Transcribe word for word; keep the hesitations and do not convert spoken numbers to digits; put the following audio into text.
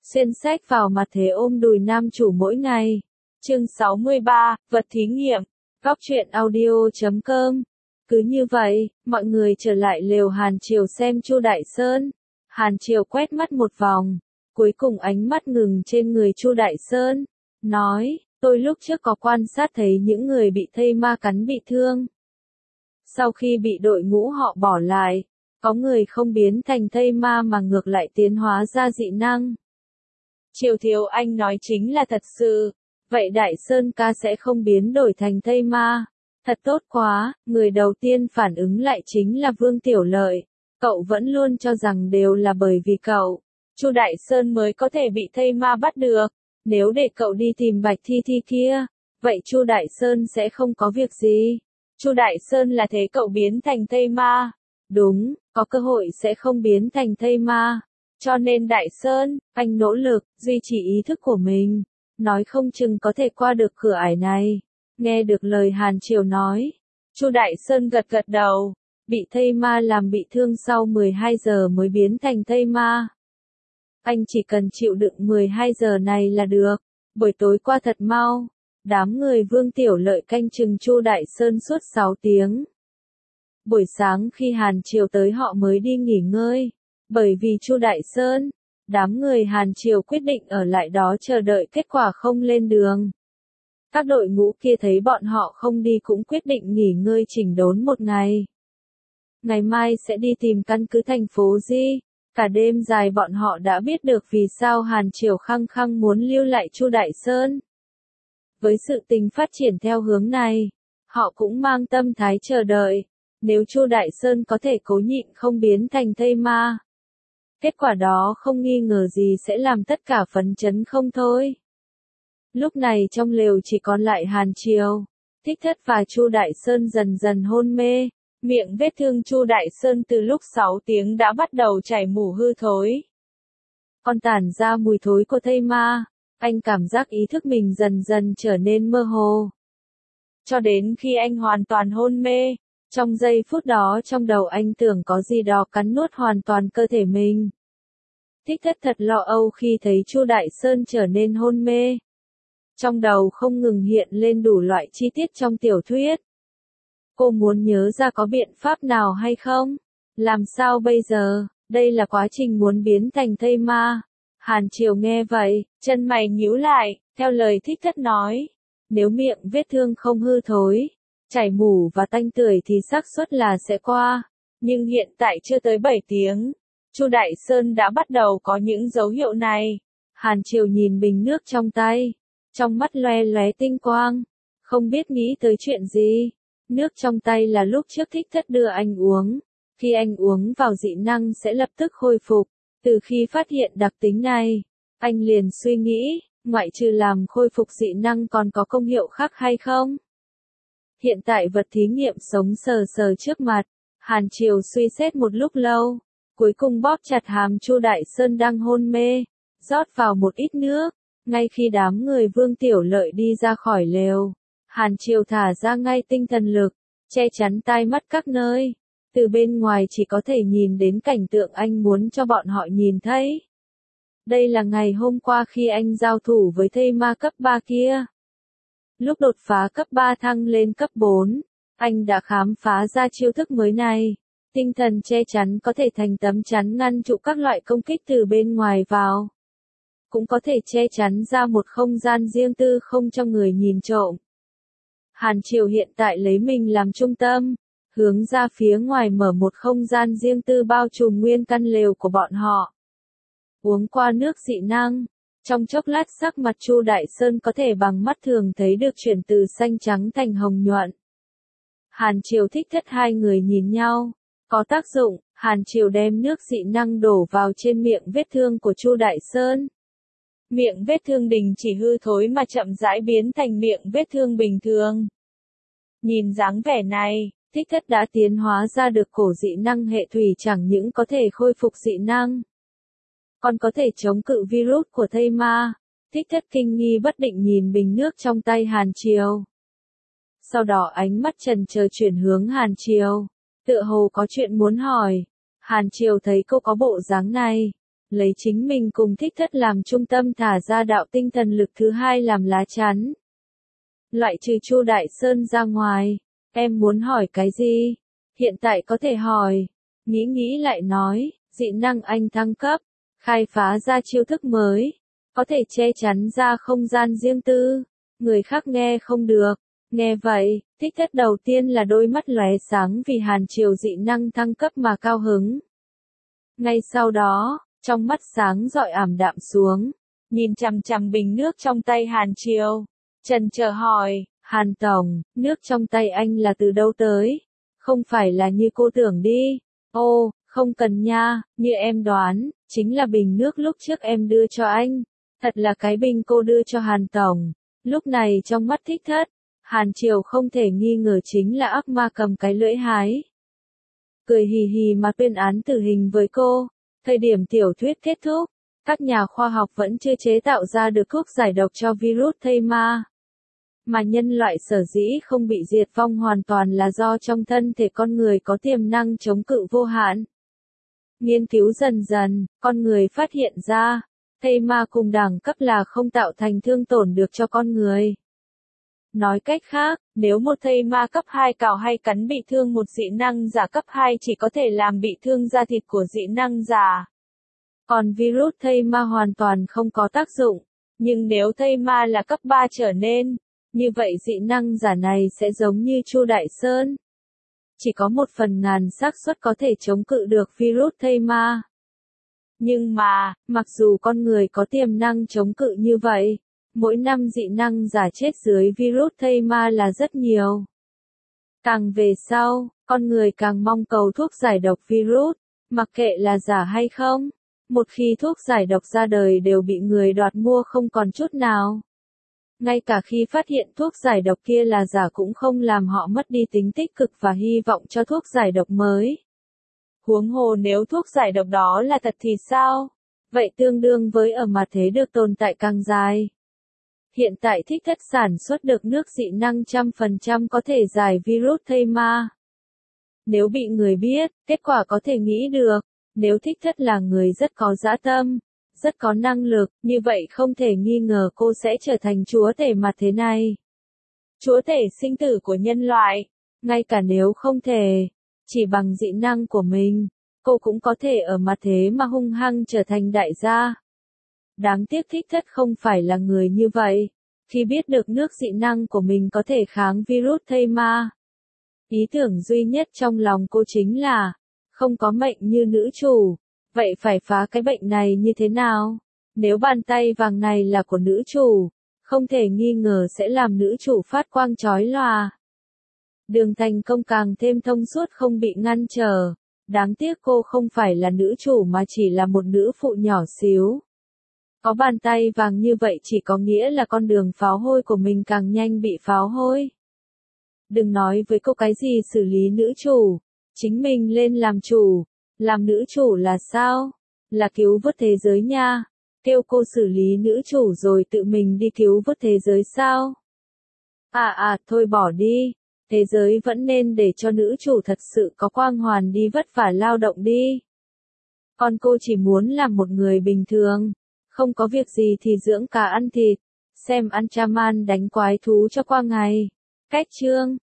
Xuyên sách vào mặt thế ôm đùi nam chủ mỗi ngày. Chương sáu mươi ba, vật thí nghiệm. Góc truyện audio chấm com. Cứ như vậy, mọi người trở lại lều Hàn Triều xem Chu Đại Sơn. Hàn Triều quét mắt một vòng, cuối cùng ánh mắt ngừng trên người Chu Đại Sơn, nói, tôi lúc trước có quan sát thấy những người bị thây ma cắn bị thương. Sau khi bị đội ngũ họ bỏ lại, có người không biến thành thây ma mà ngược lại tiến hóa ra dị năng. Triều Thiếu Anh nói chính là thật sự, vậy Đại Sơn ca sẽ không biến đổi thành thây ma. Thật tốt quá, người đầu tiên phản ứng lại chính là Vương Tiểu Lợi. Cậu vẫn luôn cho rằng đều là bởi vì cậu, Chu Đại Sơn mới có thể bị thây ma bắt được. Nếu để cậu đi tìm Bạch Thi Thi kia, vậy Chu Đại Sơn sẽ không có việc gì. Chu Đại Sơn là thế cậu biến thành thây ma. Đúng, có cơ hội sẽ không biến thành thây ma. Cho nên Đại Sơn, anh nỗ lực, duy trì ý thức của mình. Nói không chừng có thể qua được cửa ải này. Nghe được lời Hàn Triều nói, Chu Đại Sơn gật gật đầu. Bị thây ma làm bị thương sau mười hai giờ mới biến thành thây ma. Anh chỉ cần chịu đựng mười hai giờ này là được. Buổi tối qua thật mau. Đám người Vương Tiểu Lợi canh chừng Chu Đại Sơn suốt sáu tiếng. Buổi sáng khi Hàn Triều tới họ mới đi nghỉ ngơi. Bởi vì Chu Đại Sơn, đám người Hàn Triều quyết định ở lại đó chờ đợi kết quả không lên đường. Các đội ngũ kia thấy bọn họ không đi cũng quyết định nghỉ ngơi chỉnh đốn một ngày. Ngày mai sẽ đi tìm căn cứ thành phố Di. Cả đêm dài bọn họ đã biết được vì sao Hàn Triều khăng khăng muốn lưu lại Chu Đại Sơn. Với sự tình phát triển theo hướng này, họ cũng mang tâm thái chờ đợi. Nếu Chu Đại Sơn có thể cố nhịn không biến thành thây ma, kết quả đó không nghi ngờ gì sẽ làm tất cả phấn chấn không thôi. Lúc này trong lều chỉ còn lại Hàn Triều, Thích Thất và Chu Đại Sơn dần dần hôn mê. Miệng vết thương Chu Đại Sơn từ lúc sáu tiếng đã bắt đầu chảy mủ hư thối. Còn tản ra mùi thối của thây ma, anh cảm giác ý thức mình dần dần trở nên mơ hồ. Cho đến khi anh hoàn toàn hôn mê, trong giây phút đó trong đầu anh tưởng có gì đó cắn nuốt hoàn toàn cơ thể mình. Thích Thất thật lo âu khi thấy Chu Đại Sơn trở nên hôn mê. Trong đầu không ngừng hiện lên đủ loại chi tiết trong tiểu thuyết. Cô muốn nhớ ra có biện pháp nào hay không? Làm sao bây giờ? Đây là quá trình muốn biến thành thây ma. Hàn Triều nghe vậy, chân mày nhíu lại, theo lời Thích Thất nói. Nếu miệng vết thương không hư thối, chảy mủ và tanh tưởi thì xác suất là sẽ qua. Nhưng hiện tại chưa tới bảy tiếng, Chu Đại Sơn đã bắt đầu có những dấu hiệu này. Hàn Triều nhìn bình nước trong tay, trong mắt loe lóe tinh quang, không biết nghĩ tới chuyện gì. Nước trong tay là lúc trước Thích Thất đưa anh uống. Khi anh uống vào dị năng sẽ lập tức khôi phục. Từ khi phát hiện đặc tính này, anh liền suy nghĩ, ngoại trừ làm khôi phục dị năng còn có công hiệu khác hay không? Hiện tại vật thí nghiệm sống sờ sờ trước mặt, Hàn Triều suy xét một lúc lâu, cuối cùng bóp chặt hàm Chu Đại Sơn đang hôn mê, rót vào một ít nước. Ngay khi đám người Vương Tiểu Lợi đi ra khỏi lều, Hàn Triều thả ra ngay tinh thần lực, che chắn tai mắt các nơi. Từ bên ngoài chỉ có thể nhìn đến cảnh tượng anh muốn cho bọn họ nhìn thấy. Đây là ngày hôm qua khi anh giao thủ với thây ma cấp ba kia. Lúc đột phá cấp ba thăng lên cấp bốn, anh đã khám phá ra chiêu thức mới này. Tinh thần che chắn có thể thành tấm chắn ngăn trụ các loại công kích từ bên ngoài vào. Cũng có thể che chắn ra một không gian riêng tư không cho người nhìn trộm. Hàn Triều hiện tại lấy mình làm trung tâm, hướng ra phía ngoài mở một không gian riêng tư bao trùm nguyên căn lều của bọn họ. Uống qua nước dị năng, trong chốc lát sắc mặt Chu Đại Sơn có thể bằng mắt thường thấy được chuyển từ xanh trắng thành hồng nhuận. Hàn Triều Thích Thất hai người nhìn nhau, có tác dụng. Hàn Triều đem nước dị năng đổ vào trên miệng vết thương của Chu Đại Sơn. Miệng vết thương đình chỉ hư thối mà chậm rãi biến thành miệng vết thương bình thường. Nhìn dáng vẻ này, Thích Thất đã tiến hóa ra được cổ dị năng hệ thủy, chẳng những có thể khôi phục dị năng, còn có thể chống cự virus của thây ma. Thích Thất kinh nghi bất định nhìn bình nước trong tay Hàn Triều. Sau đó ánh mắt chần chờ chuyển hướng Hàn Triều, tựa hồ có chuyện muốn hỏi. Hàn Triều thấy cô có bộ dáng này, lấy chính mình cùng Thích Thất làm trung tâm thả ra đạo tinh thần lực thứ hai làm lá chắn. Loại trừ Chu Đại Sơn ra ngoài, em muốn hỏi cái gì? Hiện tại có thể hỏi. Nghĩ nghĩ lại nói, dị năng anh thăng cấp, khai phá ra chiêu thức mới, có thể che chắn ra không gian riêng tư, người khác nghe không được. Nghe vậy, Thích Thất đầu tiên là đôi mắt lóe sáng vì Hàn Triều dị năng thăng cấp mà cao hứng. Ngay sau đó, trong mắt sáng rọi ảm đạm xuống, nhìn chằm chằm bình nước trong tay Hàn Triều, chần chờ hỏi, Hàn Tổng, nước trong tay anh là từ đâu tới? Không phải là như cô tưởng đi. Ô, không cần nha, như em đoán, chính là bình nước lúc trước em đưa cho anh. Thật là cái bình cô đưa cho Hàn Tổng. Lúc này trong mắt Thích Thất, Hàn Triều không thể nghi ngờ chính là ác ma cầm cái lưỡi hái. Cười hì hì mà tuyên án tử hình với cô. Thời điểm tiểu thuyết kết thúc, các nhà khoa học vẫn chưa chế tạo ra được thuốc giải độc cho virus thây ma. Mà nhân loại sở dĩ không bị diệt vong hoàn toàn là do trong thân thể con người có tiềm năng chống cự vô hạn. Nghiên cứu dần dần, con người phát hiện ra, thây ma cùng đẳng cấp là không tạo thành thương tổn được cho con người. Nói cách khác, nếu một thây ma cấp hai cào hay cắn bị thương một dị năng giả cấp hai chỉ có thể làm bị thương da thịt của dị năng giả. Còn virus thây ma hoàn toàn không có tác dụng. Nhưng nếu thây ma là cấp ba trở nên, như vậy dị năng giả này sẽ giống như Chu Đại Sơn. Chỉ có một phần ngàn xác suất có thể chống cự được virus thây ma. Nhưng mà, mặc dù con người có tiềm năng chống cự như vậy, mỗi năm dị năng giả chết dưới virus thây ma là rất nhiều. Càng về sau, con người càng mong cầu thuốc giải độc virus, mặc kệ là giả hay không. Một khi thuốc giải độc ra đời đều bị người đoạt mua không còn chút nào. Ngay cả khi phát hiện thuốc giải độc kia là giả cũng không làm họ mất đi tính tích cực và hy vọng cho thuốc giải độc mới. Huống hồ nếu thuốc giải độc đó là thật thì sao? Vậy tương đương với ở mặt thế được tồn tại càng dài. Hiện tại Thích Thất sản xuất được nước dị năng trăm phần trăm có thể giải virus thây ma. Nếu bị người biết, kết quả có thể nghĩ được. Nếu Thích Thất là người rất có dã tâm, rất có năng lực, như vậy không thể nghi ngờ cô sẽ trở thành chúa tể mặt thế này. Chúa tể sinh tử của nhân loại, ngay cả nếu không thể, chỉ bằng dị năng của mình, cô cũng có thể ở mặt thế mà hung hăng trở thành đại gia. Đáng tiếc Thích Thất không phải là người như vậy, khi biết được nước dị năng của mình có thể kháng virus thây ma. Ý tưởng duy nhất trong lòng cô chính là, không có mệnh như nữ chủ, vậy phải phá cái bệnh này như thế nào? Nếu bàn tay vàng này là của nữ chủ, không thể nghi ngờ sẽ làm nữ chủ phát quang chói lòa. Đường thành công càng thêm thông suốt không bị ngăn trở. Đáng tiếc cô không phải là nữ chủ mà chỉ là một nữ phụ nhỏ xíu. Có bàn tay vàng như vậy chỉ có nghĩa là con đường pháo hôi của mình càng nhanh bị pháo hôi. Đừng nói với cô cái gì xử lý nữ chủ. Chính mình lên làm chủ, làm nữ chủ là sao? Là cứu vớt thế giới nha. Kêu cô xử lý nữ chủ rồi tự mình đi cứu vớt thế giới sao? À à, thôi bỏ đi. Thế giới vẫn nên để cho nữ chủ thật sự có quang hoàn đi vất vả lao động đi. Còn cô chỉ muốn làm một người bình thường, không có việc gì thì dưỡng cá ăn thịt, xem Anchaman đánh quái thú cho qua ngày. Cách chương